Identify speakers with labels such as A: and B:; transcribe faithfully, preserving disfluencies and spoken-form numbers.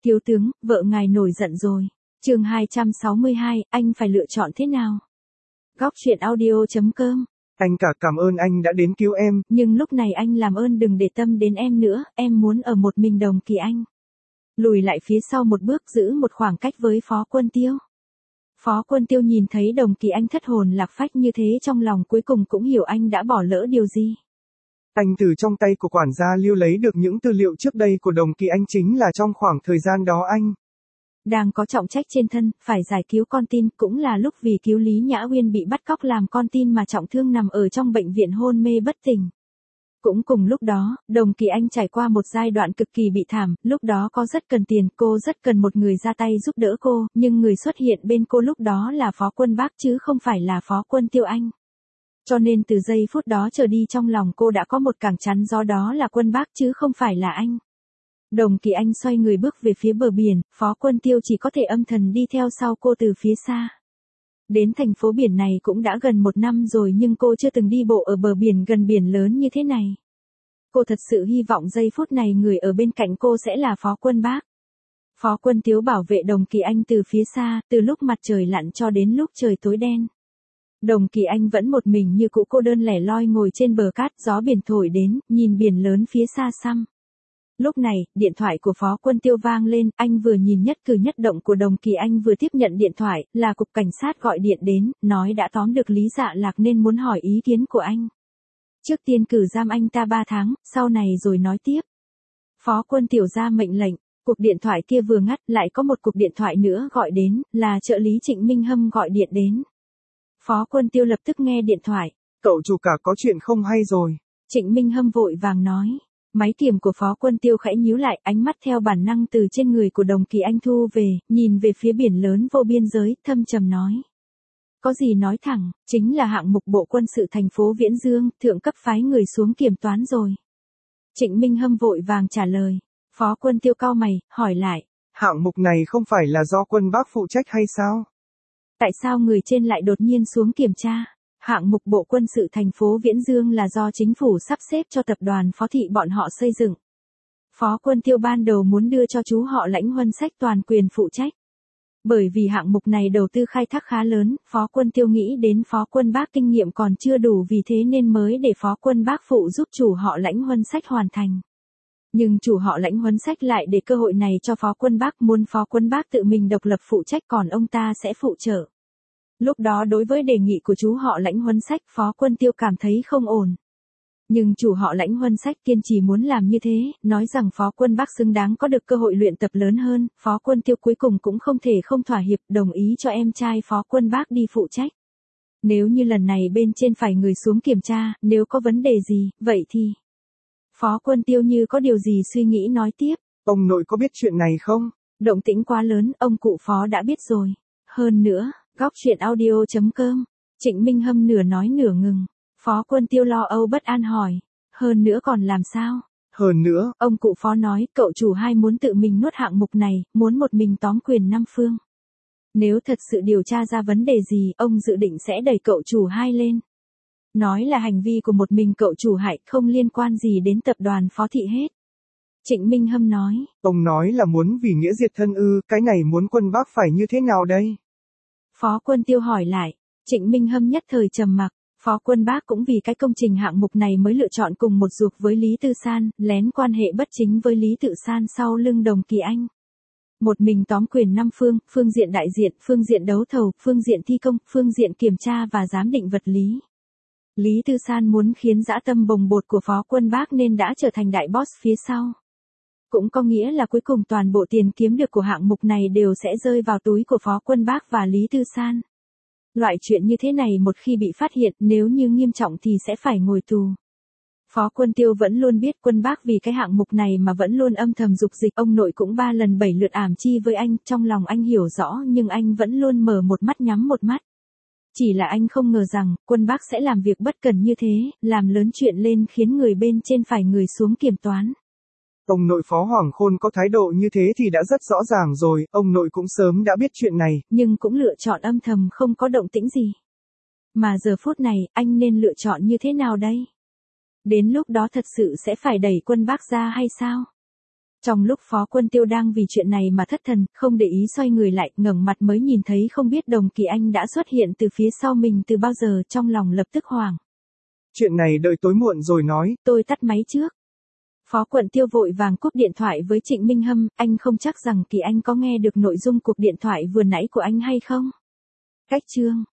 A: Thiếu tướng, vợ ngài nổi giận rồi. Chương hai trăm sáu mươi hai, anh phải lựa chọn thế nào? Góc truyện audio chấm com.
B: Anh cả cảm ơn anh đã đến cứu em.
A: Nhưng lúc này anh làm ơn đừng để tâm đến em nữa, em muốn ở một mình Đồng Kỳ Anh. Lùi lại phía sau một bước, giữ một khoảng cách với Phó Quân Tiêu. Phó Quân Tiêu nhìn thấy Đồng Kỳ Anh thất hồn lạc phách như thế trong lòng cuối cùng cũng hiểu anh đã bỏ lỡ điều gì.
B: Anh từ trong tay của quản gia Lưu lấy được những tư liệu trước đây của Đồng Kỳ Anh, chính là trong khoảng thời gian đó anh
A: đang có trọng trách trên thân, phải giải cứu con tin, cũng là lúc vì cứu Lý Nhã Uyên bị bắt cóc làm con tin mà trọng thương nằm ở trong bệnh viện hôn mê bất tỉnh. Cũng cùng lúc đó, Đồng Kỳ Anh trải qua một giai đoạn cực kỳ bị thảm, lúc đó có rất cần tiền, cô rất cần một người ra tay giúp đỡ cô, nhưng người xuất hiện bên cô lúc đó là Phó Quân Bác chứ không phải là Phó Quân Tiêu Anh. Cho nên từ giây phút đó trở đi trong lòng cô đã có một cảng chắn gió, đó là Quân Bác chứ không phải là anh. Đồng Kỳ Anh xoay người bước về phía bờ biển, Phó Quân Tiêu chỉ có thể âm thầm đi theo sau cô từ phía xa. Đến thành phố biển này cũng đã gần một năm rồi nhưng cô chưa từng đi bộ ở bờ biển gần biển lớn như thế này. Cô thật sự hy vọng giây phút này người ở bên cạnh cô sẽ là Phó Quân Bác. Phó Quân Tiêu bảo vệ Đồng Kỳ Anh từ phía xa, từ lúc mặt trời lặn cho đến lúc trời tối đen. Đồng Kỳ Anh vẫn một mình như cũ cô đơn lẻ loi ngồi trên bờ cát, gió biển thổi đến, nhìn biển lớn phía xa xăm. Lúc này, điện thoại của Phó Quân Tiêu vang lên, anh vừa nhìn nhất cử nhất động của Đồng Kỳ Anh vừa tiếp nhận điện thoại, là cục cảnh sát gọi điện đến, nói đã tóm được Lý Dạ Lạc nên muốn hỏi ý kiến của anh. Trước tiên cử giam anh ta ba tháng, sau này rồi nói tiếp. Phó Quân Tiêu ra mệnh lệnh, cuộc điện thoại kia vừa ngắt, lại có một cuộc điện thoại nữa gọi đến, là trợ lý Trịnh Minh Hâm gọi điện đến. Phó Quân Tiêu lập tức nghe điện thoại.
B: Cậu chủ cả có chuyện không hay rồi.
A: Trịnh Minh Hâm vội vàng nói. Máy kiềm của Phó Quân Tiêu khẽ nhíu lại, ánh mắt theo bản năng từ trên người của Đồng Kỳ Anh thu về, nhìn về phía biển lớn vô biên giới, thâm trầm nói. Có gì nói thẳng, chính là hạng mục bộ quân sự thành phố Viễn Dương, thượng cấp phái người xuống kiểm toán rồi. Trịnh Minh Hâm vội vàng trả lời. Phó Quân Tiêu cau mày, hỏi lại.
B: Hạng mục này không phải là do Quân Bác phụ trách hay sao?
A: Tại sao người trên lại đột nhiên xuống kiểm tra? Hạng mục bộ quân sự thành phố Viễn Dương là do chính phủ sắp xếp cho tập đoàn Phó Thị bọn họ xây dựng. Phó Quân Tiêu ban đầu muốn đưa cho chú họ Lãnh Huân Sách toàn quyền phụ trách. Bởi vì hạng mục này đầu tư khai thác khá lớn, Phó Quân Tiêu nghĩ đến Phó Quân Bác kinh nghiệm còn chưa đủ, vì thế nên mới để Phó Quân Bác phụ giúp chủ họ Lãnh Huân Sách hoàn thành. Nhưng chủ họ Lãnh Huân Sách lại để cơ hội này cho Phó Quân Bác, muốn Phó Quân Bác tự mình độc lập phụ trách còn ông ta sẽ phụ trợ. Lúc đó đối với đề nghị của chú họ Lãnh Huân Sách, Phó Quân Tiêu cảm thấy không ổn. Nhưng chủ họ Lãnh Huân Sách kiên trì muốn làm như thế, nói rằng Phó Quân Bác xứng đáng có được cơ hội luyện tập lớn hơn, Phó Quân Tiêu cuối cùng cũng không thể không thỏa hiệp, đồng ý cho em trai Phó Quân Bác đi phụ trách. Nếu như lần này bên trên phải người xuống kiểm tra, nếu có vấn đề gì, vậy thì... Phó Quân Tiêu như có điều gì suy nghĩ nói tiếp.
B: Ông nội có biết chuyện này không?
A: Động tĩnh quá lớn, ông cụ Phó đã biết rồi. Hơn nữa... Góc truyện audio chấm com. Trịnh Minh Hâm nửa nói nửa ngừng. Phó Quân Tiêu lo âu bất an hỏi. Hơn nữa còn làm sao?
B: Hơn nữa.
A: Ông cụ Phó nói, cậu chủ hai muốn tự mình nuốt hạng mục này, muốn một mình tóm quyền năm phương. Nếu thật sự điều tra ra vấn đề gì, ông dự định sẽ đẩy cậu chủ hai lên. Nói là hành vi của một mình cậu chủ hại, không liên quan gì đến tập đoàn Phó Thị hết. Trịnh Minh Hâm nói.
B: Ông nói là muốn vì nghĩa diệt thân ư, cái này muốn Quân Bác phải như thế nào đây?
A: Phó Quân Tiêu hỏi lại. Trịnh Minh Hâm nhất thời trầm mặc. Phó Quân Bác cũng vì cái công trình hạng mục này mới lựa chọn cùng một ruột với Lý Tư San, lén quan hệ bất chính với Lý Tự San sau lưng Đồng Kỳ Anh. Một mình tóm quyền năm phương, phương diện đại diện, phương diện đấu thầu, phương diện thi công, phương diện kiểm tra và giám định vật lý. Lý Tư San muốn khiến dã tâm bồng bột của Phó Quân Bác nên đã trở thành đại boss phía sau. Cũng có nghĩa là cuối cùng toàn bộ tiền kiếm được của hạng mục này đều sẽ rơi vào túi của Phó Quân Bác và Lý Tư San. Loại chuyện như thế này một khi bị phát hiện, nếu như nghiêm trọng thì sẽ phải ngồi tù. Phó Quân Tiêu vẫn luôn biết Quân Bác vì cái hạng mục này mà vẫn luôn âm thầm dục dịch, ông nội cũng ba lần bảy lượt ảm chi với anh, trong lòng anh hiểu rõ nhưng anh vẫn luôn mở một mắt nhắm một mắt. Chỉ là anh không ngờ rằng, Quân Bác sẽ làm việc bất cần như thế, làm lớn chuyện lên khiến người bên trên phải người xuống kiểm toán.
B: Ông nội Phó Hoàng Khôn có thái độ như thế thì đã rất rõ ràng rồi, ông nội cũng sớm đã biết chuyện này.
A: Nhưng cũng lựa chọn âm thầm không có động tĩnh gì. Mà giờ phút này, anh nên lựa chọn như thế nào đây? Đến lúc đó thật sự sẽ phải đẩy Quân Bác ra hay sao? Trong lúc Phó Quân Tiêu đang vì chuyện này mà thất thần, không để ý xoay người lại, ngẩng mặt mới nhìn thấy không biết Đồng Kỳ Anh đã xuất hiện từ phía sau mình từ bao giờ, trong lòng lập tức hoảng.
B: Chuyện này đợi tối muộn rồi nói.
A: Tôi tắt máy trước. Phó Quận Tiêu vội vàng cúp điện thoại với Trịnh Minh Hâm, anh không chắc rằng Kỳ Anh có nghe được nội dung cuộc điện thoại vừa nãy của anh hay không? Cách chương